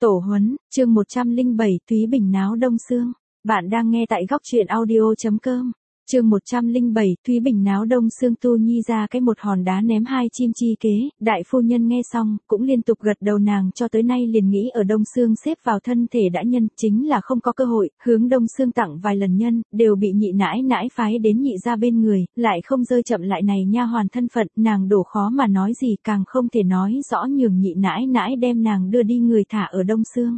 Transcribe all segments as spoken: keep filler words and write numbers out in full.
Tổ huấn, chương một trăm lẻ bảy, Thúy Bình náo đông xương. Bạn đang nghe tại góc truyện audio chấm com. Chương một trăm lẻ bảy, Thúy Bình náo đông xương. Tu Nhi ra cái một hòn đá ném hai chim chi kế, đại phu nhân nghe xong, cũng liên tục gật đầu. Nàng cho tới nay liền nghĩ ở đông xương xếp vào thân thể đã nhân, chính là không có cơ hội, hướng đông xương tặng vài lần nhân, đều bị nhị nãi nãi phái đến nhị ra bên người, lại không rơi chậm lại này nha hoàn thân phận, nàng đổ khó mà nói gì, càng không thể nói rõ nhường nhị nãi nãi đem nàng đưa đi người thả ở đông xương.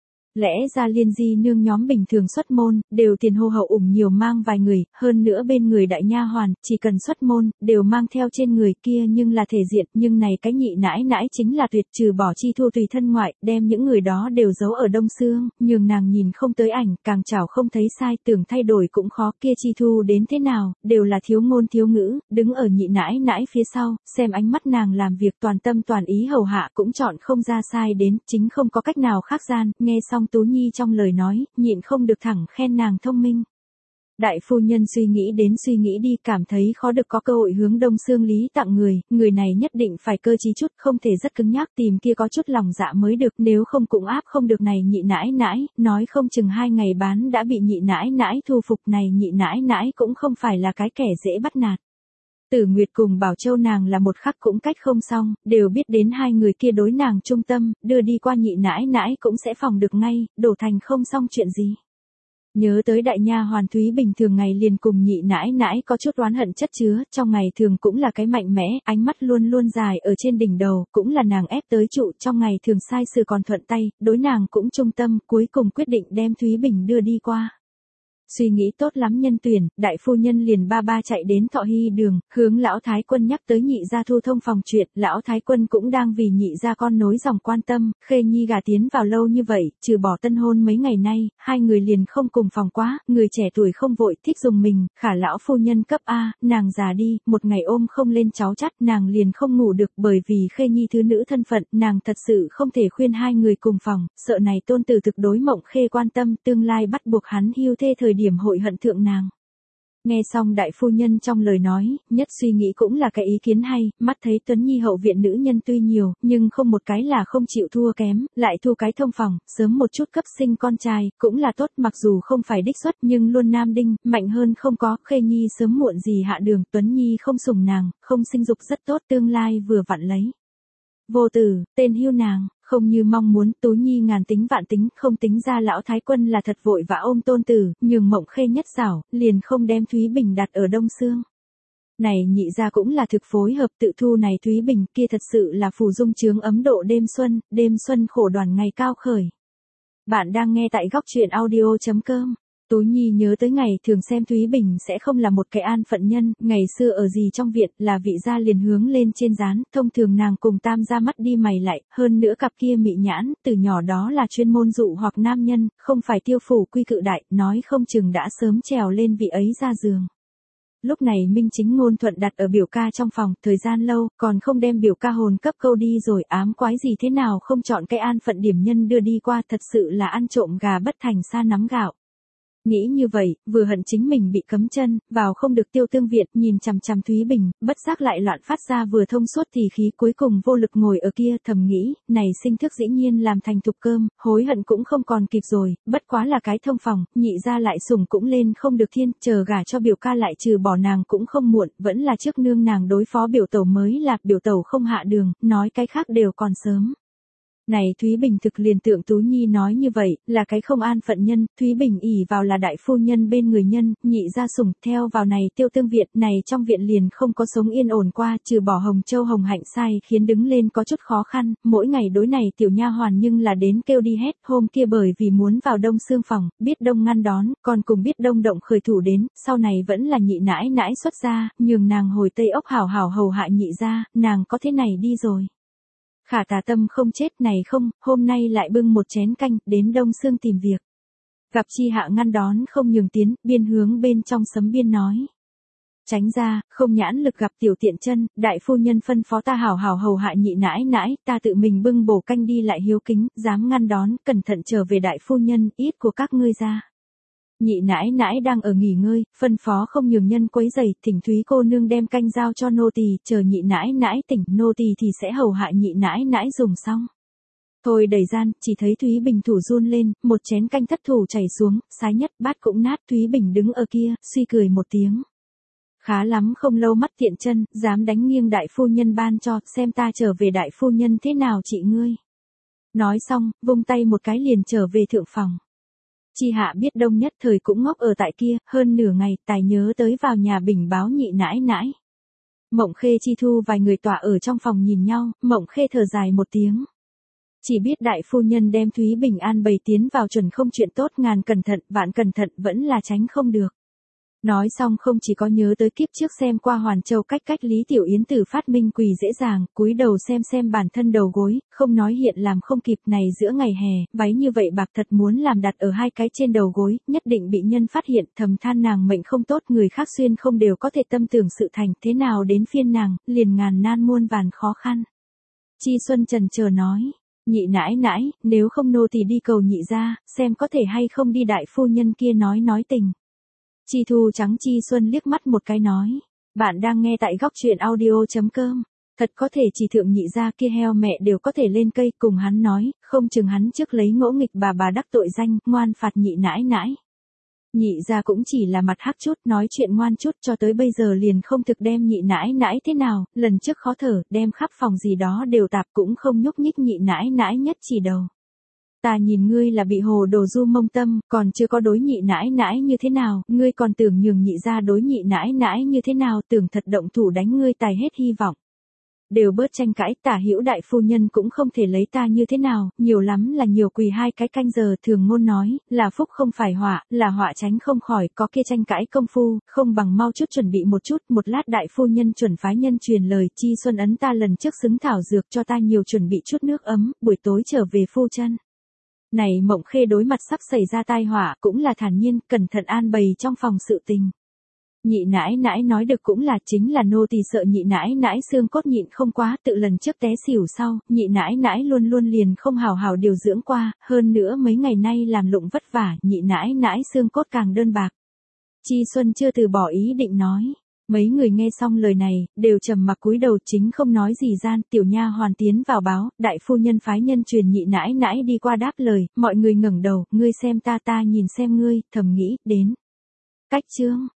Lẽ ra Liên Di nương nhóm bình thường xuất môn, đều tiền hô hậu ủng nhiều mang vài người, hơn nữa bên người đại nha hoàn, chỉ cần xuất môn, đều mang theo trên người kia nhưng là thể diện, nhưng này cái nhị nãi nãi chính là tuyệt, trừ bỏ chi thu tùy thân ngoại, đem những người đó đều giấu ở đông xương, nhường nàng nhìn không tới ảnh, càng chảo không thấy sai, tưởng thay đổi cũng khó, kia chi thu đến thế nào, đều là thiếu ngôn thiếu ngữ, đứng ở nhị nãi nãi phía sau, xem ánh mắt nàng làm việc toàn tâm toàn ý hầu hạ cũng chọn không ra sai đến, chính không có cách nào khác gian, nghe xong Tú Nhi trong lời nói, nhịn không được thẳng khen nàng thông minh. Đại phu nhân suy nghĩ đến suy nghĩ đi, cảm thấy khó được có cơ hội hướng đông xương lý tặng người, người này nhất định phải cơ trí chút, không thể rất cứng nhắc, tìm kia có chút lòng dạ mới được, nếu không cũng áp không được này nhị nãi nãi, nói không chừng hai ngày bán đã bị nhị nãi nãi thu phục, này nhị nãi nãi cũng không phải là cái kẻ dễ bắt nạt. Tử Nguyệt cùng Bảo Châu nàng là một khắc cũng cách không xong, đều biết đến hai người kia đối nàng trung tâm, đưa đi qua nhị nãi nãi cũng sẽ phòng được ngay, đổ thành không xong chuyện gì. Nhớ tới đại nha hoàn Thúy Bình thường ngày liền cùng nhị nãi nãi có chút oán hận chất chứa, trong ngày thường cũng là cái mạnh mẽ, ánh mắt luôn luôn dài ở trên đỉnh đầu, cũng là nàng ép tới trụ, trong ngày thường sai sự còn thuận tay, đối nàng cũng trung tâm, cuối cùng quyết định đem Thúy Bình đưa đi qua. Suy nghĩ tốt lắm nhân tuyển, đại phu nhân liền ba ba chạy đến Thọ Hy đường, hướng lão thái quân nhắc tới nhị gia thu thông phòng chuyện, lão thái quân cũng đang vì nhị gia con nối dòng quan tâm, Khê Nhi gả tiến vào lâu như vậy, trừ bỏ tân hôn mấy ngày nay, hai người liền không cùng phòng quá, người trẻ tuổi không vội, thích dùng mình, khả lão phu nhân cấp A, nàng già đi, một ngày ôm không lên cháu chắt, nàng liền không ngủ được, bởi vì Khê Nhi thứ nữ thân phận, nàng thật sự không thể khuyên hai người cùng phòng, sợ này tôn tử thực đối Mộng Khê quan tâm, tương lai bắt buộc hắn hưu thê thời điểm điểm hội hận thượng nàng. Nghe xong đại phu nhân trong lời nói, nhất suy nghĩ cũng là cái ý kiến hay, mắt thấy Tuấn Nhi hậu viện nữ nhân tuy nhiều, nhưng không một cái là không chịu thua kém, lại thu cái thông phòng, sớm một chút cấp sinh con trai, cũng là tốt, mặc dù không phải đích xuất nhưng luôn nam đinh, mạnh hơn không có, Khê Nhi sớm muộn gì hạ đường, Tuấn Nhi không sủng nàng, không sinh dục rất tốt, tương lai vừa vặn lấy. Vô tử, tên hưu nàng, không như mong muốn, Tú Nhi ngàn tính vạn tính, không tính ra lão thái quân là thật vội vã ôm tôn tử, nhường Mộng Khê nhất xảo, liền không đem Thúy Bình đặt ở đông xương. Này nhị ra cũng là thực phối hợp tự thu này Thúy Bình kia thật sự là phù dung chướng ấm độ đêm xuân, đêm xuân khổ đoàn ngày cao khởi. Bạn đang nghe tại góc truyện audio chấm com. Tú Nhi nhớ tới ngày thường xem Thúy Bình sẽ không là một cái an phận nhân, ngày xưa ở gì trong viện là vị gia liền hướng lên trên dán, thông thường nàng cùng tam ra mắt đi mày lại, hơn nữa cặp kia mị nhãn, từ nhỏ đó là chuyên môn dụ hoặc nam nhân, không phải tiêu phủ quy cự đại, nói không chừng đã sớm trèo lên vị ấy ra giường. Lúc này Minh Chính Ngôn thuận đặt ở biểu ca trong phòng, thời gian lâu, còn không đem biểu ca hồn cấp câu đi rồi, ám quái gì thế nào không chọn cái an phận điểm nhân đưa đi qua, thật sự là ăn trộm gà bất thành sa nắm gạo. Nghĩ như vậy, vừa hận chính mình bị cấm chân, vào không được Tiêu Tương viện, nhìn chằm chằm Thúy Bình, bất giác lại loạn phát ra vừa thông suốt thì khí, cuối cùng vô lực ngồi ở kia, thầm nghĩ, này sinh thức dĩ nhiên làm thành thục cơm, hối hận cũng không còn kịp rồi, bất quá là cái thông phòng, nhị ra lại sủng cũng lên không được thiên, chờ gả cho biểu ca lại trừ bỏ nàng cũng không muộn, vẫn là trước nương nàng đối phó biểu tẩu mới là, biểu tẩu không hạ đường, nói cái khác đều còn sớm. Này Thúy Bình thực liền tượng Tú Nhi nói như vậy, là cái không an phận nhân, Thúy Bình ỷ vào là đại phu nhân bên người nhân, nhị ra sủng, theo vào này Tiêu Tương viện, này trong viện liền không có sống yên ổn qua, trừ bỏ Hồng Châu Hồng Hạnh sai khiến đứng lên có chút khó khăn, mỗi ngày đối này tiểu nha hoàn nhưng là đến kêu đi hết, hôm kia bởi vì muốn vào đông xương phòng, biết đông ngăn đón, còn cùng biết đông động khởi thủ đến, sau này vẫn là nhị nãi nãi xuất ra, nhường nàng hồi Tây Ốc hảo hảo hầu hạ nhị ra, nàng có thế này đi rồi. Khả tà tâm không chết này không, hôm nay lại bưng một chén canh, đến đông xương tìm việc. Gặp chi hạ ngăn đón không nhường tiến, biên hướng bên trong sấm biên nói. Tránh ra, không nhãn lực gặp tiểu tiện chân, đại phu nhân phân phó ta hảo hảo hầu hạ nhị nãi nãi, ta tự mình bưng bổ canh đi lại hiếu kính, dám ngăn đón, cẩn thận trở về đại phu nhân, ít của các ngươi ra. Nhị nãi nãi đang ở nghỉ ngơi, phân phó không nhường nhân quấy rầy, thỉnh Thúy cô nương đem canh giao cho nô tỳ, chờ nhị nãi nãi tỉnh, nô tỳ thì sẽ hầu hạ nhị nãi nãi dùng xong. Thôi đầy gian, chỉ thấy Thúy Bình thủ run lên, một chén canh thất thủ chảy xuống, sái nhất bát cũng nát. Thúy Bình đứng ở kia, suy cười một tiếng. Khá lắm, không lâu mắt tiện chân, dám đánh nghiêng đại phu nhân ban cho, xem ta trở về đại phu nhân thế nào chị ngươi. Nói xong, vung tay một cái liền trở về thượng phòng. Chi Hạ biết Đông Nhất Thời cũng ngốc ở tại kia, hơn nửa ngày, tài nhớ tới vào nhà bình báo nhị nãi nãi. Mộng Khê Chi Thu vài người tỏa ở trong phòng nhìn nhau, Mộng Khê thở dài một tiếng. Chỉ biết đại phu nhân đem Thúy Bình an bày tiến vào chuẩn không chuyện tốt, ngàn cẩn thận, vạn cẩn thận vẫn là tránh không được. Nói xong không chỉ có nhớ tới kiếp trước xem qua Hoàn Châu cách cách Lý Tiểu Yến từ phát minh quỳ dễ dàng, cúi đầu xem xem bản thân đầu gối, không nói hiện làm không kịp này giữa ngày hè, váy như vậy bạc thật muốn làm đặt ở hai cái trên đầu gối, nhất định bị nhân phát hiện, thầm than nàng mệnh không tốt, người khác xuyên không đều có thể tâm tưởng sự thành, thế nào đến phiên nàng, liền ngàn nan muôn vàn khó khăn. Chi Xuân trần chờ nói, nhị nãi nãi, nếu không nô thì đi cầu nhị ra, xem có thể hay không đi đại phu nhân kia nói nói tình. Chi Thu trắng Chi Xuân liếc mắt một cái nói, bạn đang nghe tại góc truyện audio.com, thật có thể chỉ thượng nhị gia kia heo mẹ đều có thể lên cây, cùng hắn nói, không chừng hắn trước lấy ngỗ nghịch bà bà đắc tội danh, ngoan phạt nhị nãi nãi. Nhị gia cũng chỉ là mặt hắc chút, nói chuyện ngoan chút, cho tới bây giờ liền không thực đem nhị nãi nãi thế nào, lần trước khó thở, đem khắp phòng gì đó đều tạp cũng không nhúc nhích, nhị nãi nãi nhất chỉ đầu. Ta nhìn ngươi là bị hồ đồ du mông tâm, còn chưa có đối nhị nãi nãi như thế nào, ngươi còn tưởng nhường nhị ra đối nhị nãi nãi như thế nào, tưởng thật động thủ đánh ngươi tài hết hy vọng. Đều bớt tranh cãi, Tả Hữu đại phu nhân cũng không thể lấy ta như thế nào, nhiều lắm là nhiều quỳ hai cái canh giờ, thường ngôn nói, là phúc không phải họa, là họa tránh không khỏi, có kia tranh cãi công phu, không bằng mau chút chuẩn bị một chút, một lát đại phu nhân chuẩn phái nhân truyền lời, Chi Xuân ấn ta lần trước xứng thảo dược cho ta nhiều chuẩn bị chút nước ấm, buổi tối trở về phu chân. Này Mộng Khê đối mặt sắp xảy ra tai họa cũng là thản nhiên, cẩn thận an bày trong phòng sự tình. Nhị nãi nãi nói được cũng là, chính là nô tỳ sợ nhị nãi nãi xương cốt nhịn không quá, tự lần trước té xỉu sau, nhị nãi nãi luôn luôn liền không hào hào điều dưỡng qua, hơn nữa mấy ngày nay làm lụng vất vả, nhị nãi nãi xương cốt càng đơn bạc. Chi Xuân chưa từ bỏ ý định nói. Mấy người nghe xong lời này, đều trầm mặc cúi đầu, chính không nói gì gian, tiểu nha hoàn tiến vào báo, đại phu nhân phái nhân truyền nhị nãi nãi đi qua đáp lời, mọi người ngẩng đầu, ngươi xem ta ta nhìn xem ngươi, thầm nghĩ, đến. Cách chương.